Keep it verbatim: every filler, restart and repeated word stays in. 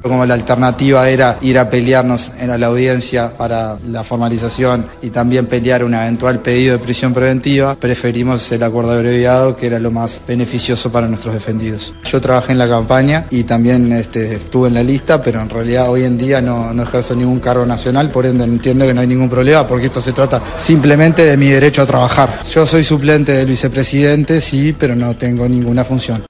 Como la alternativa era ir a pelearnos en la audiencia para la formalización y también pelear un eventual pedido de prisión preventiva, preferimos el acuerdo abreviado, que era lo más beneficioso para nuestros defendidos. Yo trabajé en la campaña y también este, estuve en la lista, pero en realidad hoy en día no, no ejerzo ningún cargo nacional, por ende entiendo que no hay ningún problema, porque esto se trata simplemente de mi derecho a trabajar. Yo soy suplente del vicepresidente, sí, pero no tengo ninguna función.